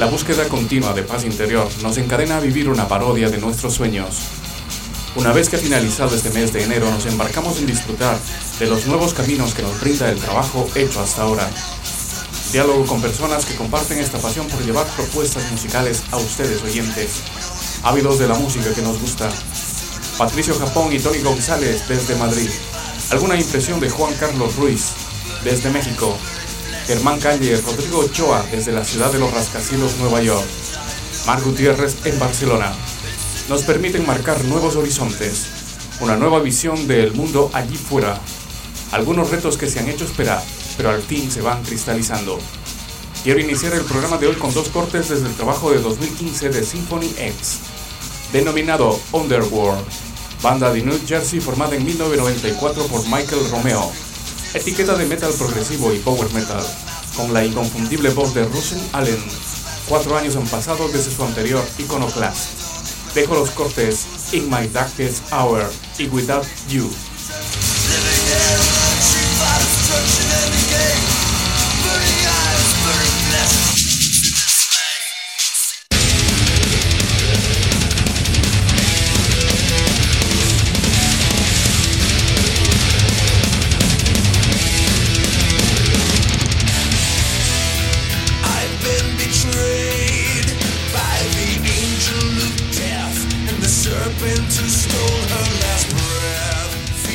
La búsqueda continua de paz interior nos encadena a vivir una parodia de nuestros sueños. Una vez que ha finalizado este mes de enero, nos embarcamos en disfrutar de los nuevos caminos que nos brinda el trabajo hecho hasta ahora. Diálogo con personas que comparten esta pasión por llevar propuestas musicales a ustedes oyentes, ávidos de la música que nos gusta. Patricio Japón y Tony González desde Madrid. Alguna impresión de Juan Carlos Ruiz desde México. Germán Calle, Rodrigo Ochoa desde la ciudad de los rascacielos, Nueva York. Marc Gutiérrez en Barcelona. Nos permiten marcar nuevos horizontes, una nueva visión del mundo allí fuera. Algunos retos que se han hecho esperar, pero al fin se van cristalizando. Quiero iniciar el programa de hoy con dos cortes desde el trabajo de 2015 de Symphony X, denominado Underworld, banda de New Jersey formada en 1994 por Michael Romeo, etiqueta de metal progresivo y power metal, con la inconfundible voz de Russell Allen. 4 años han pasado desde su anterior Iconoclast. Dejo los cortes In My Darkest Hour y Without You. Serpent who stole her last breath.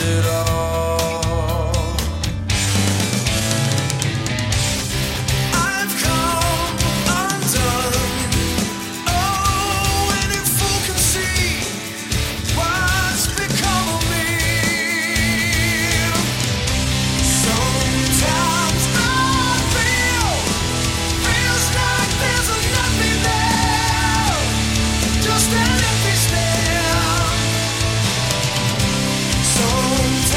it all. I've come undone. Oh, any fool can see what's become of me. Sometimes feels like there's nothing there, just an empty stare. Sometimes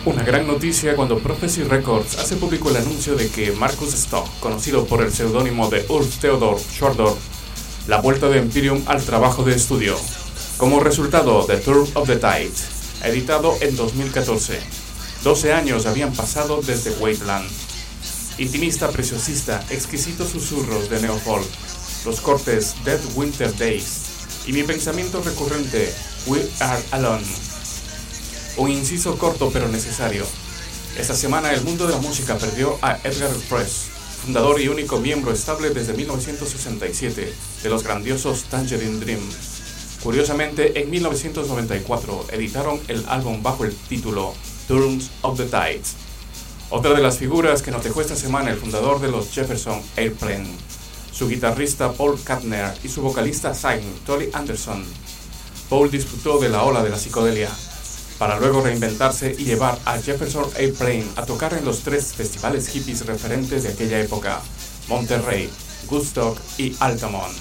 Una gran noticia cuando Prophecy Records hace público el anuncio de que Marcus Stock, conocido por el seudónimo de Ulf Theodor Schwardor, la vuelta de Empyreum al trabajo de estudio, como resultado de Turn of the Tide, editado en 2014. 12 años habían pasado desde Wasteland. Intimista preciosista, exquisitos susurros de neofolk, los cortes Dead Winter Days y mi pensamiento recurrente We Are Alone. Un inciso corto pero necesario. Esta semana el mundo de la música perdió a Edgar Press, fundador y único miembro estable desde 1967 de los grandiosos Tangerine Dream. Curiosamente, en 1994 editaron el álbum bajo el título Turns of the Tides. Otra de las figuras que nos dejó esta semana el fundador de los Jefferson Airplane, su guitarrista Paul Kantner y su vocalista Sign Tolly Anderson. Paul disfrutó de la ola de la psicodelia, para luego reinventarse y llevar a Jefferson Airplane a tocar en los 3 festivales hippies referentes de aquella época: Monterrey, Woodstock y Altamont.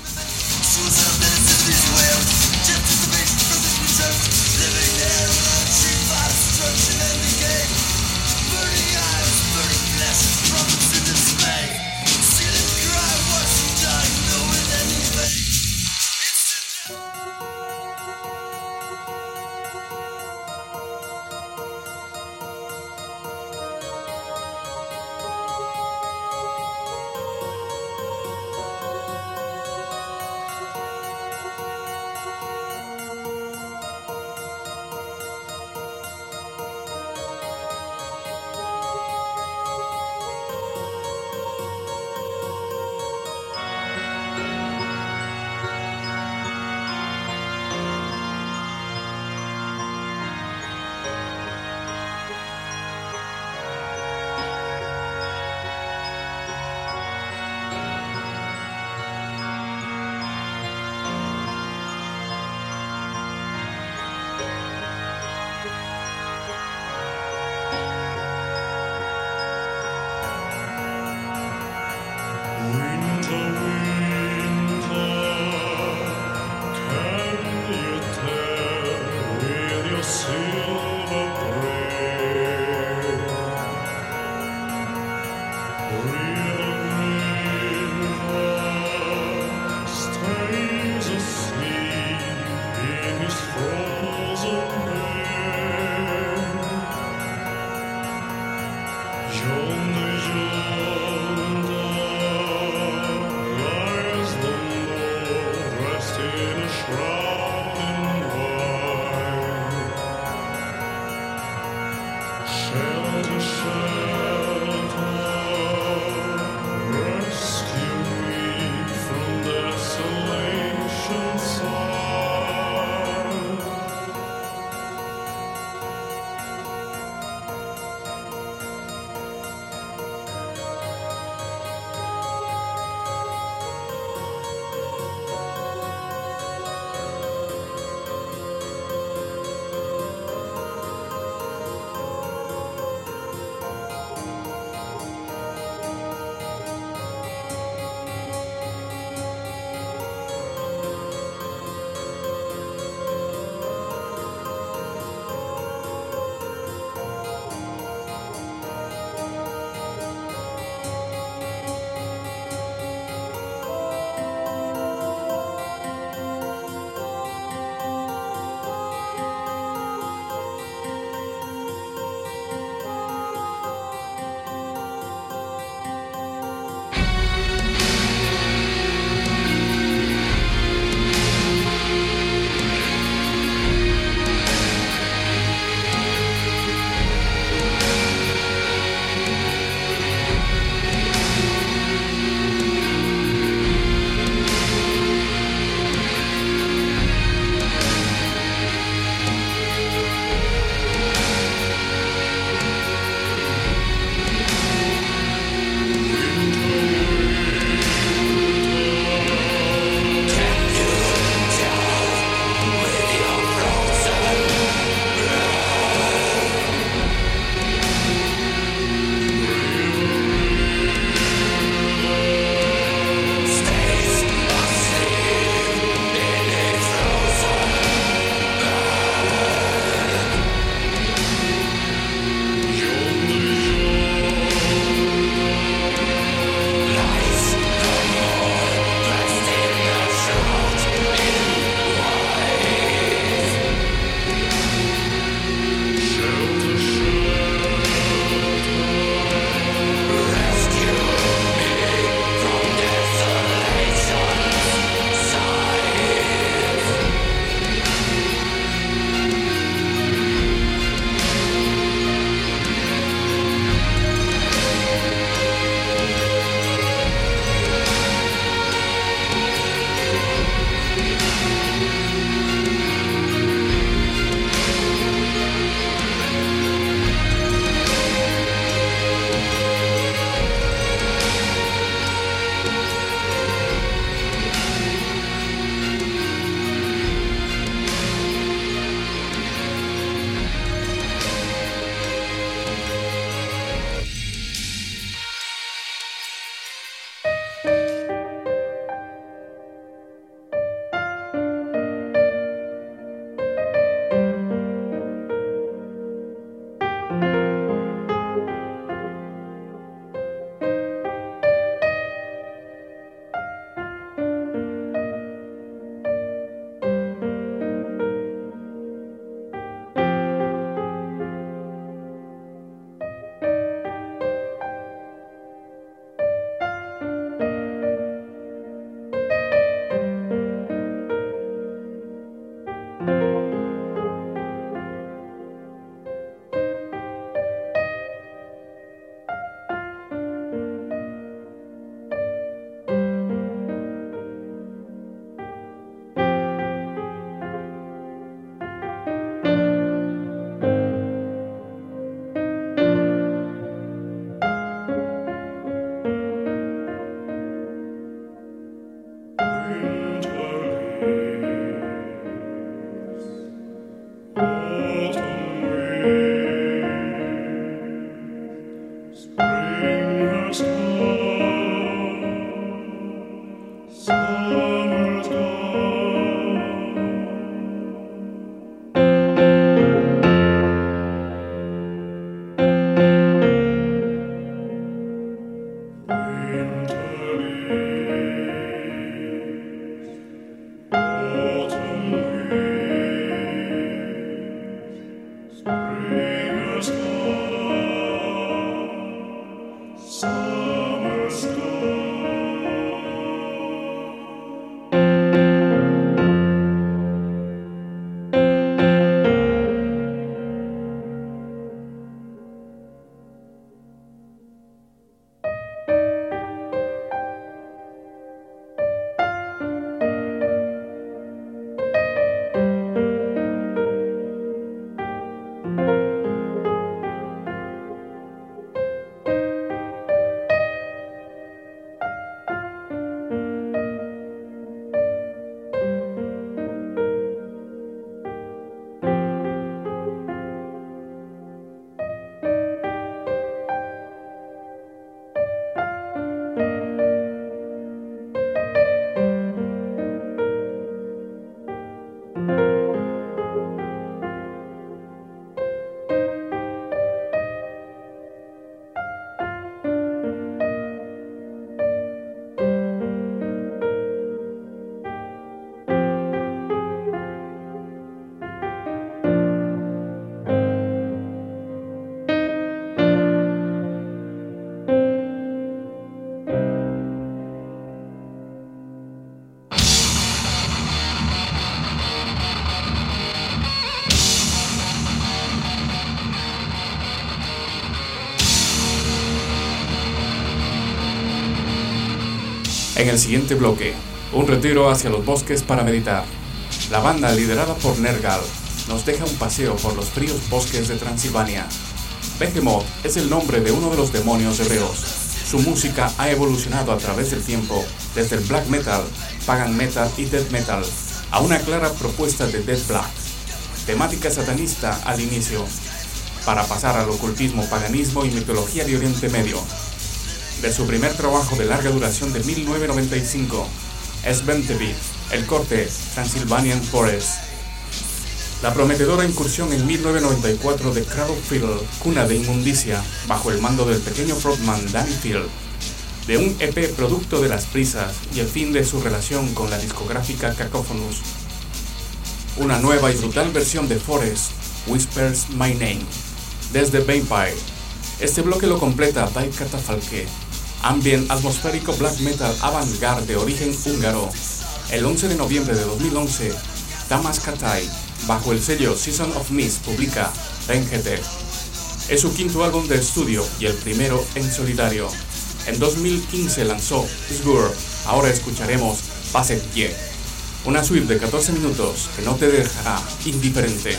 En el siguiente bloque, un retiro hacia los bosques para meditar. La banda, liderada por Nergal, nos deja un paseo por los fríos bosques de Transilvania. Behemoth es el nombre de uno de los demonios hebreos. Su música ha evolucionado a través del tiempo, desde el black metal, pagan metal y death metal, a una clara propuesta de death black. Temática satanista al inicio, para pasar al ocultismo, paganismo y mitología de Oriente Medio. De su primer trabajo de larga duración de 1995, Sventevit, el corte Transylvanian Forest. La prometedora incursión en 1994 de Cradlefield, cuna de inmundicia, bajo el mando del pequeño frontman Danny Field, de un EP producto de las prisas y el fin de su relación con la discográfica Cacophonous. Una nueva y brutal versión de Forest, Whispers My Name, desde Vampire. Este bloque lo completa Die Catafalque, ambient atmosférico black metal avant-garde de origen húngaro. El 11 de noviembre de 2011, Tamás Katai, bajo el sello Season of Mist, publica Rengete. Es su quinto álbum de estudio y el primero en solitario. En 2015 lanzó Sgur. Ahora escucharemos Passet Ye, una suite de 14 minutos que no te dejará indiferente.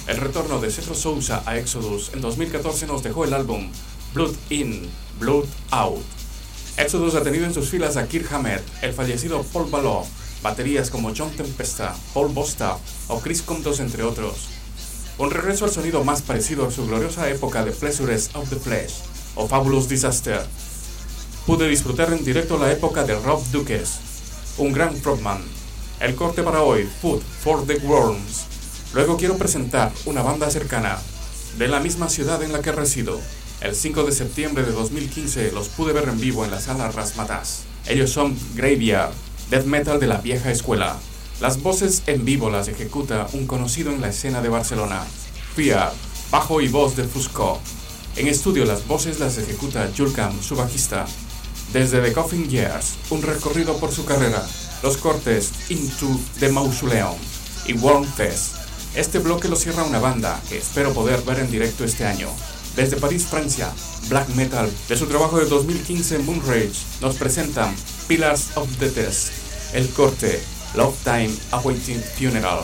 El retorno de Cetro Sousa a Exodus en 2014 nos dejó el álbum Blood In, Blood Out. Exodus ha tenido en sus filas a Kirk Hammett, el fallecido Paul Baloff, baterías como John Tempesta, Paul Bosta o Chris Comptos, entre otros. Un regreso al sonido más parecido a su gloriosa época de Pleasures of the Flesh o Fabulous Disaster. Pude disfrutar en directo la época de Rob Dukes, un gran frontman. El corte para hoy, Food for the Worms. Luego quiero presentar una banda cercana, de la misma ciudad en la que resido. El 5 de septiembre de 2015 los pude ver en vivo en la sala Razzmatazz. Ellos son Graveyard, death metal de la vieja escuela. Las voces en vivo las ejecuta un conocido en la escena de Barcelona, Fear, bajo y voz de Fusco. En estudio las voces las ejecuta Julcam, su bajista. Desde The Coffin Years, un recorrido por su carrera, los cortes Into the Mausoleum y Warm Fest. Este bloque lo cierra una banda que espero poder ver en directo este año. Desde París, Francia, Black Metal, de su trabajo de 2015 Moonrage, nos presentan Pillars of the Test, el corte Love Time Awaiting Funeral.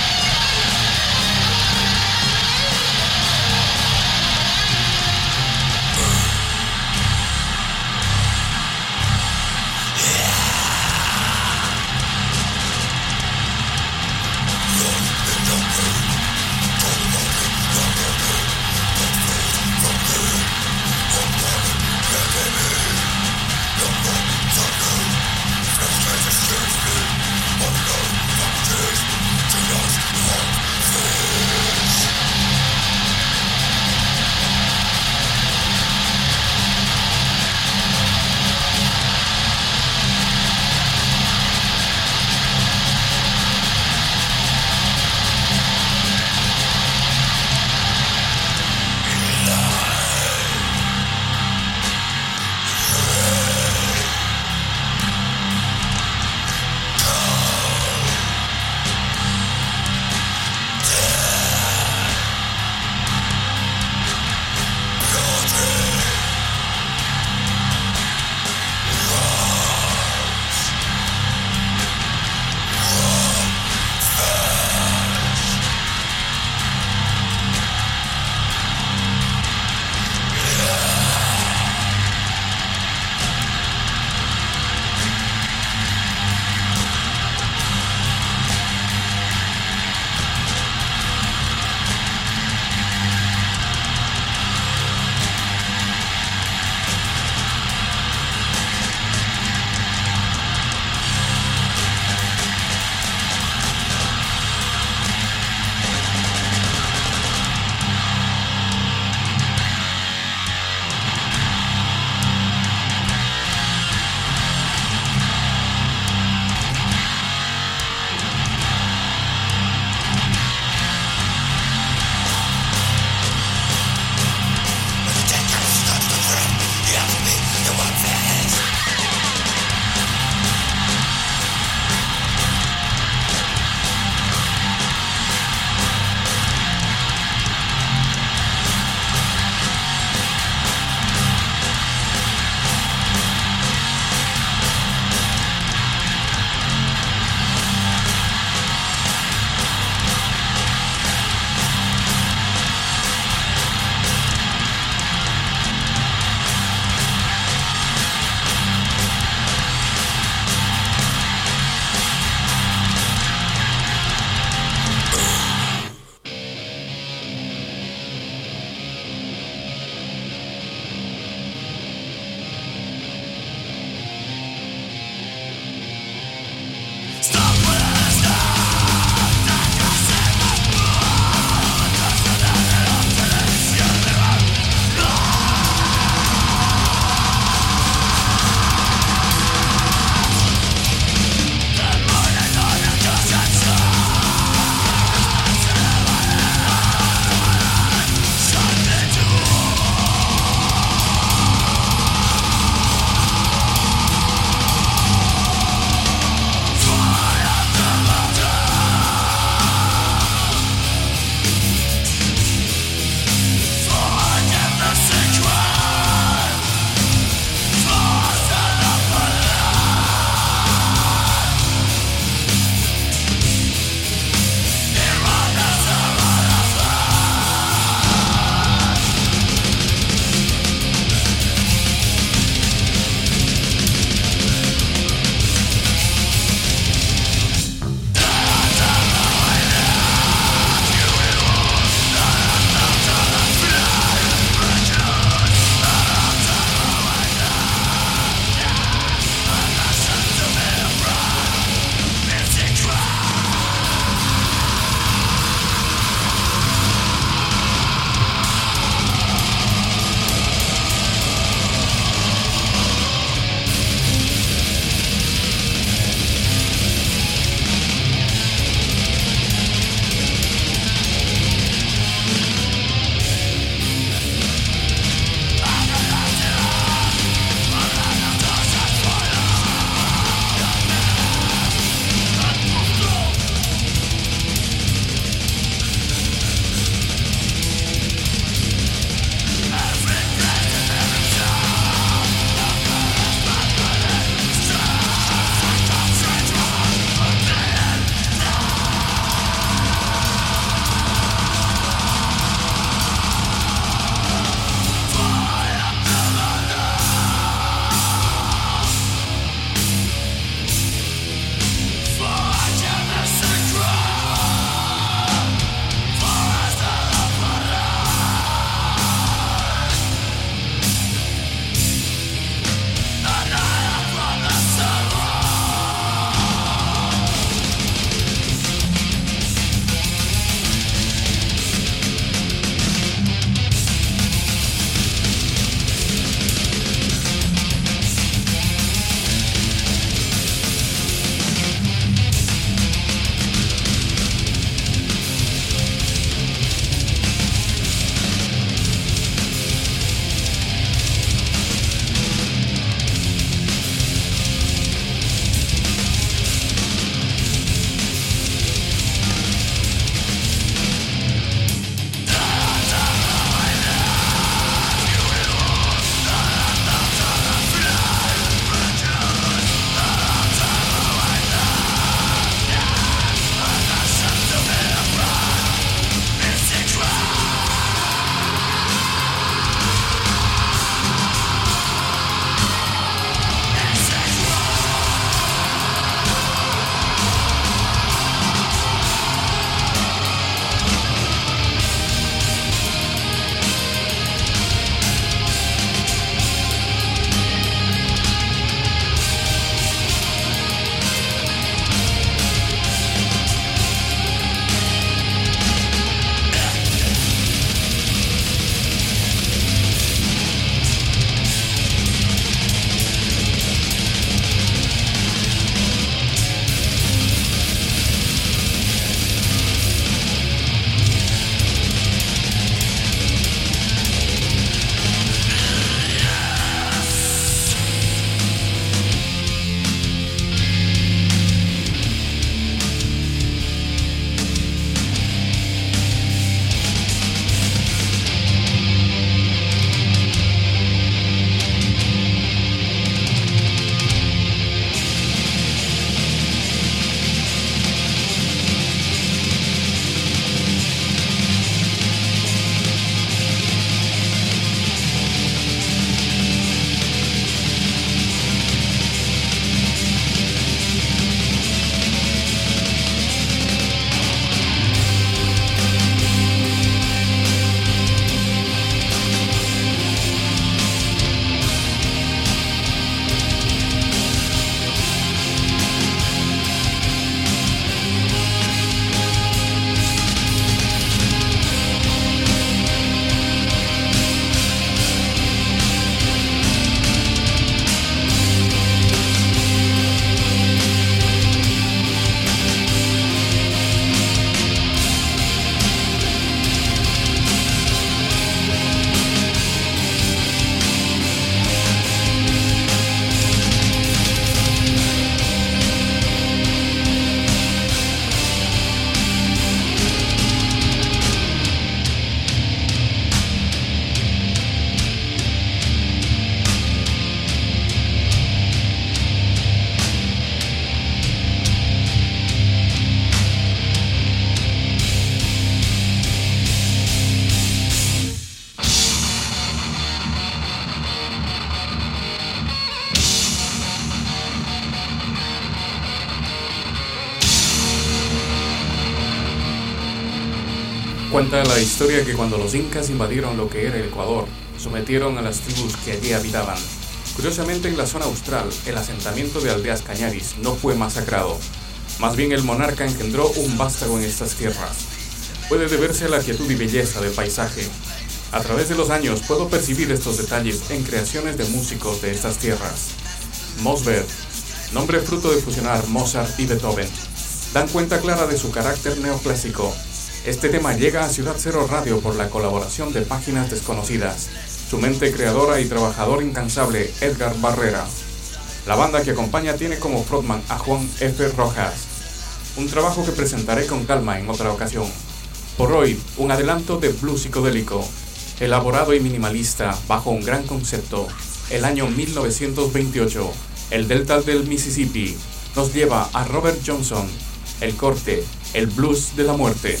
Cuenta la historia que cuando los incas invadieron lo que era el Ecuador, sometieron a las tribus que allí habitaban. Curiosamente, en la zona austral, el asentamiento de aldeas cañaris no fue masacrado. Más bien el monarca engendró un vástago en estas tierras. Puede deberse a la quietud y belleza del paisaje. A través de los años puedo percibir estos detalles en creaciones de músicos de estas tierras. Mosberg, nombre fruto de fusionar Mozart y Beethoven, dan cuenta clara de su carácter neoclásico. Este tema llega a Ciudad Cero Radio por la colaboración de Páginas Desconocidas, su mente creadora y trabajador incansable Edgar Barrera. La banda que acompaña tiene como frontman a Juan F. Rojas, un trabajo que presentaré con calma en otra ocasión. Por hoy, un adelanto de blues psicodélico, elaborado y minimalista bajo un gran concepto. El año 1928, el delta del Mississippi, nos lleva a Robert Johnson, el corte, el blues de la muerte.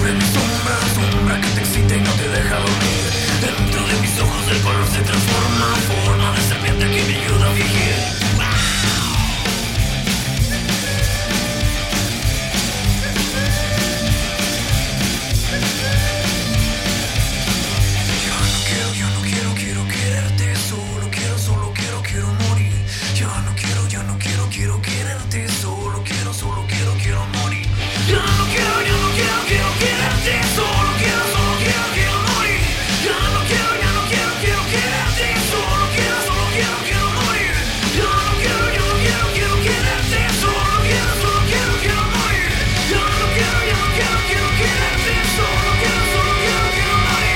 de mi sombra, sombra que te excita y no te deja dormir. Dentro de mis ojos el color se transforma, forma de serpiente que me ayuda a fingir. Quiero quererte, solo quiero morir. Ya no quiero quererte, solo quiero morir. Ya no quiero quererte, solo quiero morir. Ya no quiero quererte, solo quiero morir. Ya no quiero quererte, solo quiero morir. Ya no quiero quererte, solo quiero morir.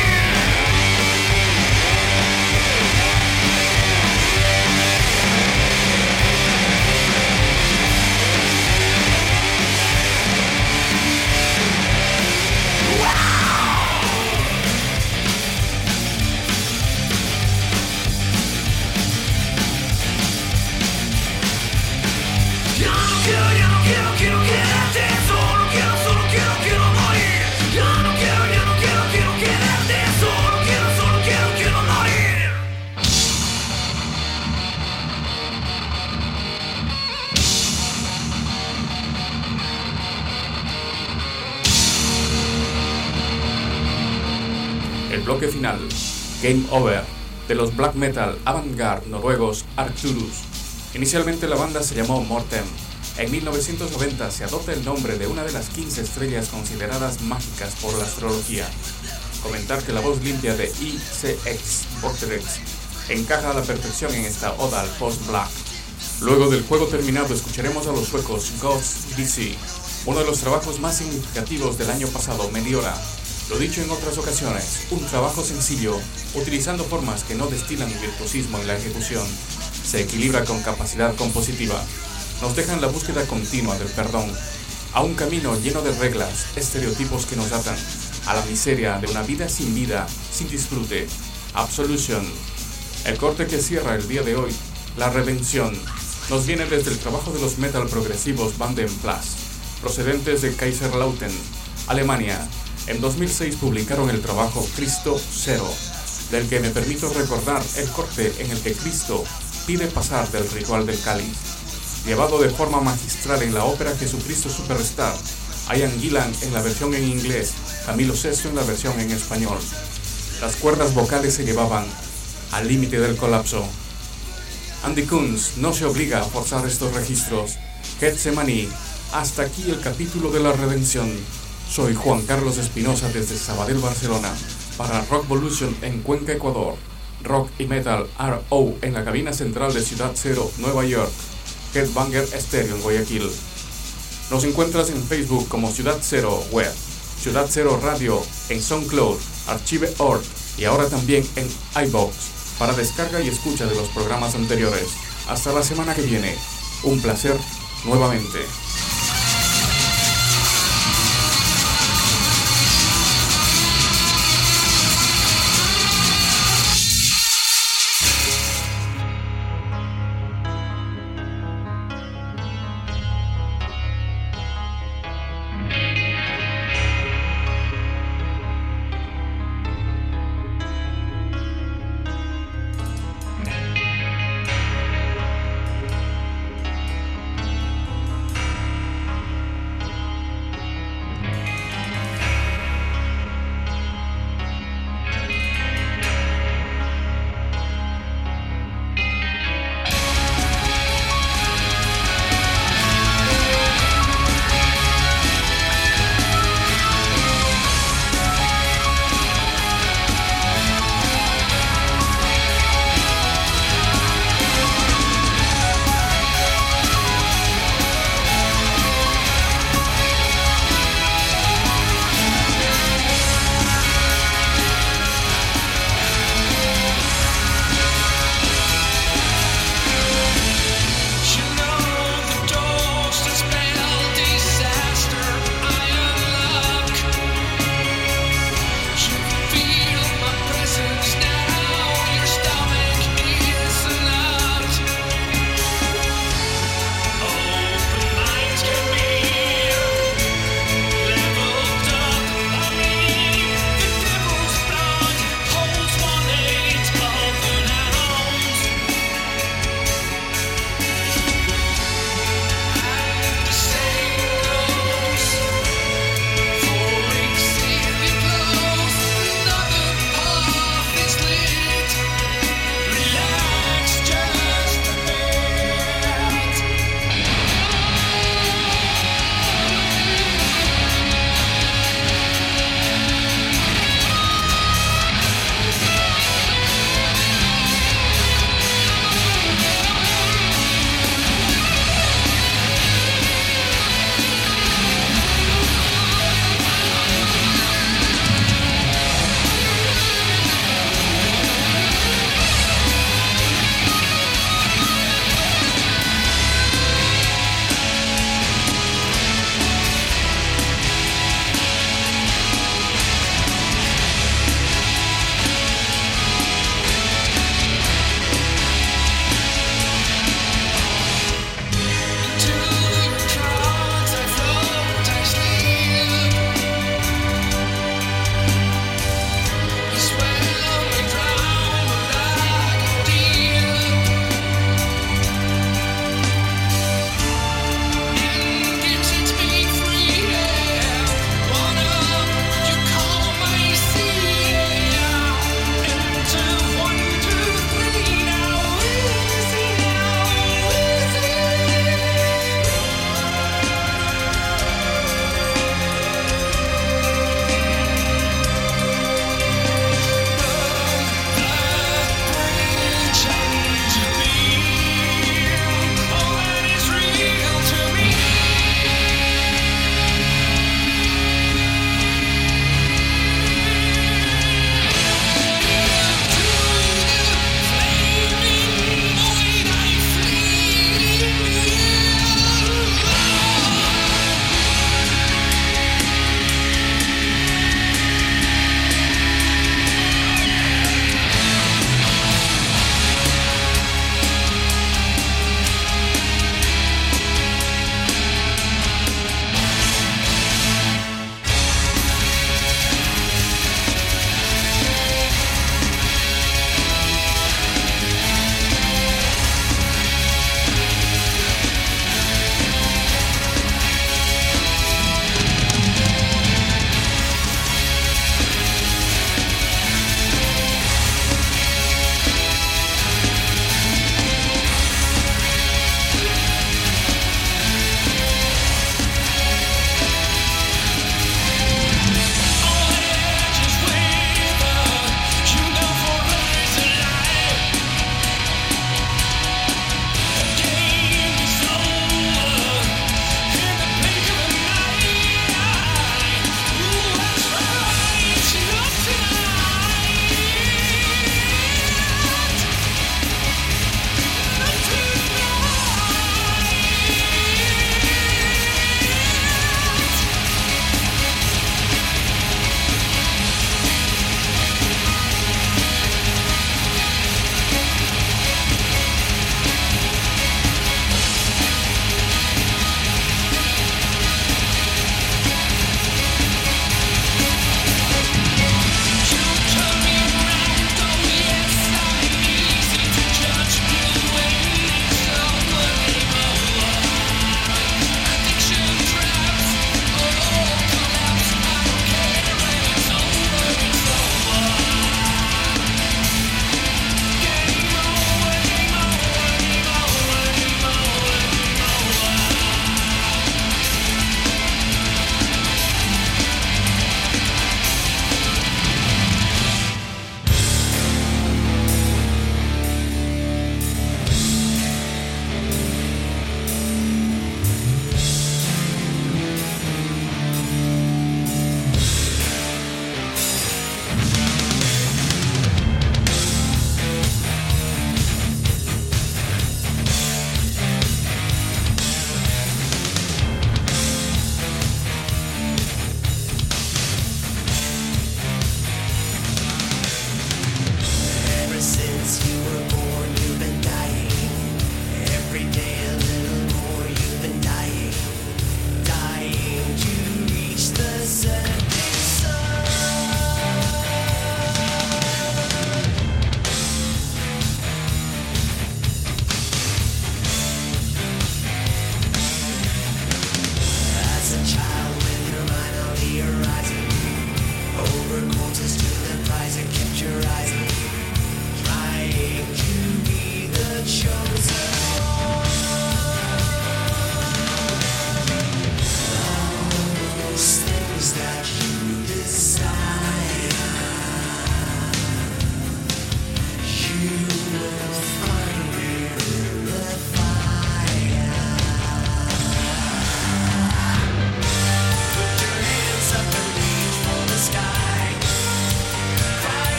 Quiero quererte, solo quiero morir. Ya no quiero quererte, solo quiero morir. El bloque final, Game Over, de los black metal avant-garde noruegos Arcturus. Inicialmente la banda se llamó Mortem. En 1990 se adopta el nombre de una de las 15 estrellas consideradas mágicas por la astrología. Comentar que la voz limpia de ICX Vortex encaja a la perfección en esta oda al post-black. Luego del juego terminado escucharemos a los suecos Ghost DC, uno de los trabajos más significativos del año pasado, Meliora. Lo dicho en otras ocasiones, un trabajo sencillo, utilizando formas que no destilan virtuosismo en la ejecución. Se equilibra con capacidad compositiva. Nos dejan la búsqueda continua del perdón, a un camino lleno de reglas, estereotipos que nos atan, a la miseria de una vida, sin disfrute. Absolution. El corte que cierra el día de hoy, La Redención, nos viene desde el trabajo de los metal progresivos Vandenplas, procedentes de Kaiserslautern, Alemania. En 2006 publicaron el trabajo Cristo Cero, del que me permito recordar el corte en el que Cristo pide pasar del ritual del cáliz. Llevado de forma magistral en la ópera Jesucristo Superstar, Ian Gillan en la versión en inglés, Camilo Sesto en la versión en español. Las cuerdas vocales se llevaban al límite del colapso. Andy Kunz no se obliga a forzar estos registros. Getsemaní, hasta aquí el capítulo de la redención. Soy Juan Carlos Espinosa desde Sabadell, Barcelona, para Rockvolution en Cuenca, Ecuador. Rock y Metal RO en la cabina central de Ciudad Cero, Nueva York. Headbanger Stereo en Guayaquil. Nos encuentras en Facebook como Ciudad Cero Web, Ciudad Cero Radio, en SoundCloud, Archive.org y ahora también en iVoox para descarga y escucha de los programas anteriores. Hasta la semana que viene. Un placer nuevamente.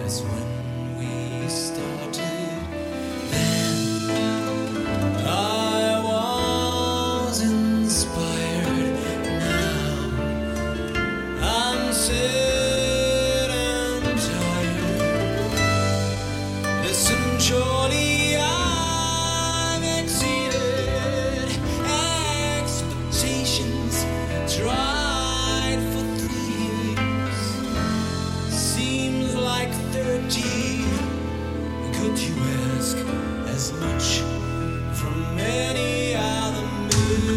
as when we started. Then I was inspired. Now I'm sad and tired. Listen, surely I've exceeded expectations. Tried for 3 years. Seems like 30. Could you ask as much from any other man?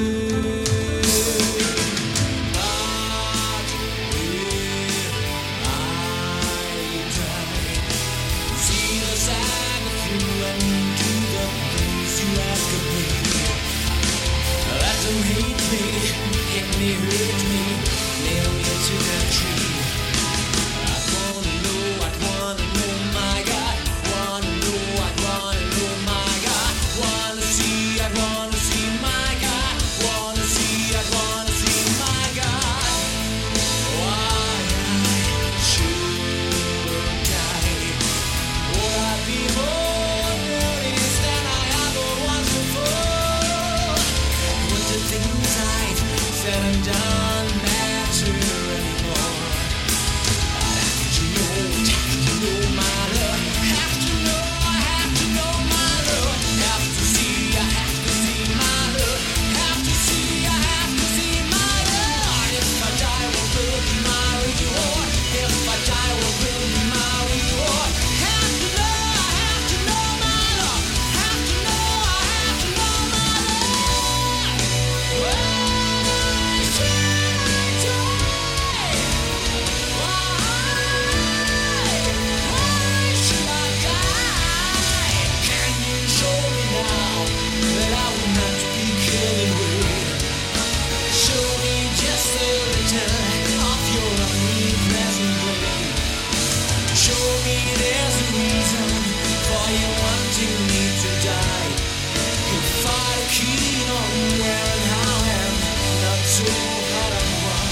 But will I die? See the sag through and do the things you ask of me. Let them hate me, hurt me, nail me to that tree. I'd wanna know, my God. Wanna know, my God. Wanna see, my God. Wanna see, my God. Why I should die. Would I be more noticed than I ever was before? Would the things I've said and done matter anymore? I'd have to know my love. Have to know my love. Have to see my love. Have to see my love. If I die, what will be my reward? If I die, what will be my reward? Have to know my love. Have to know my love. Why should I die? Why should I die? Can you show me now that I will not be killing with? Show me just a little of your omnipresent brain. Show me there's a reason for you wanting me to die. If I'm keen on where and how and not so hard on why.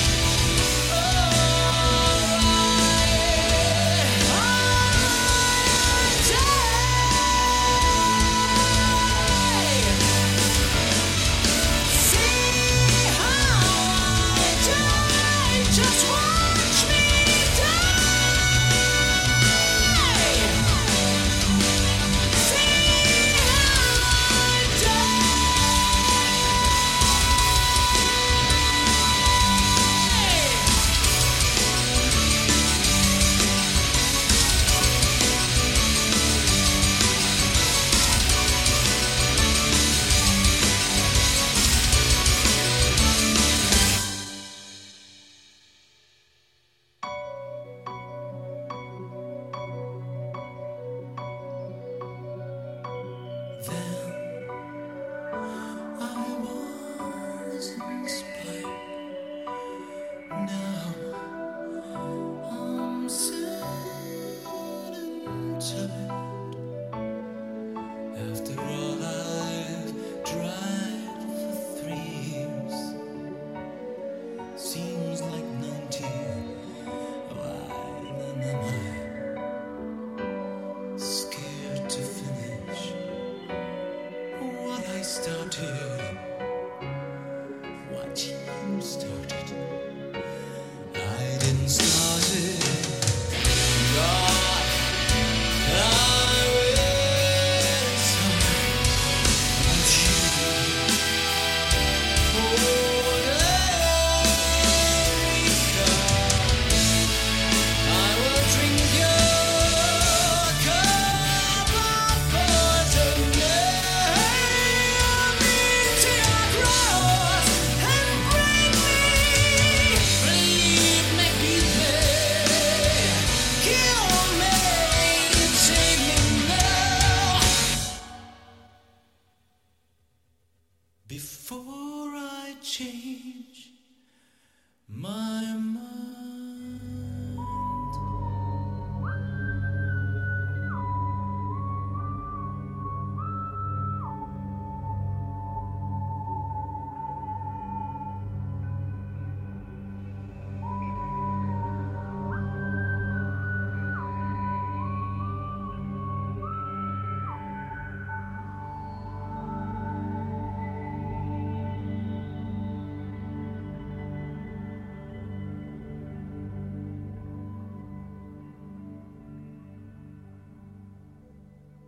Just watch me die. See how I After all I've tried for 3 years, seems like 90. Why then am I scared to finish what I started? What you started? I didn't start it. God, I will start you. I will drink your cup of poison. Nail me to your cross and break me. Bleed me, kill me, take me now. Before I change.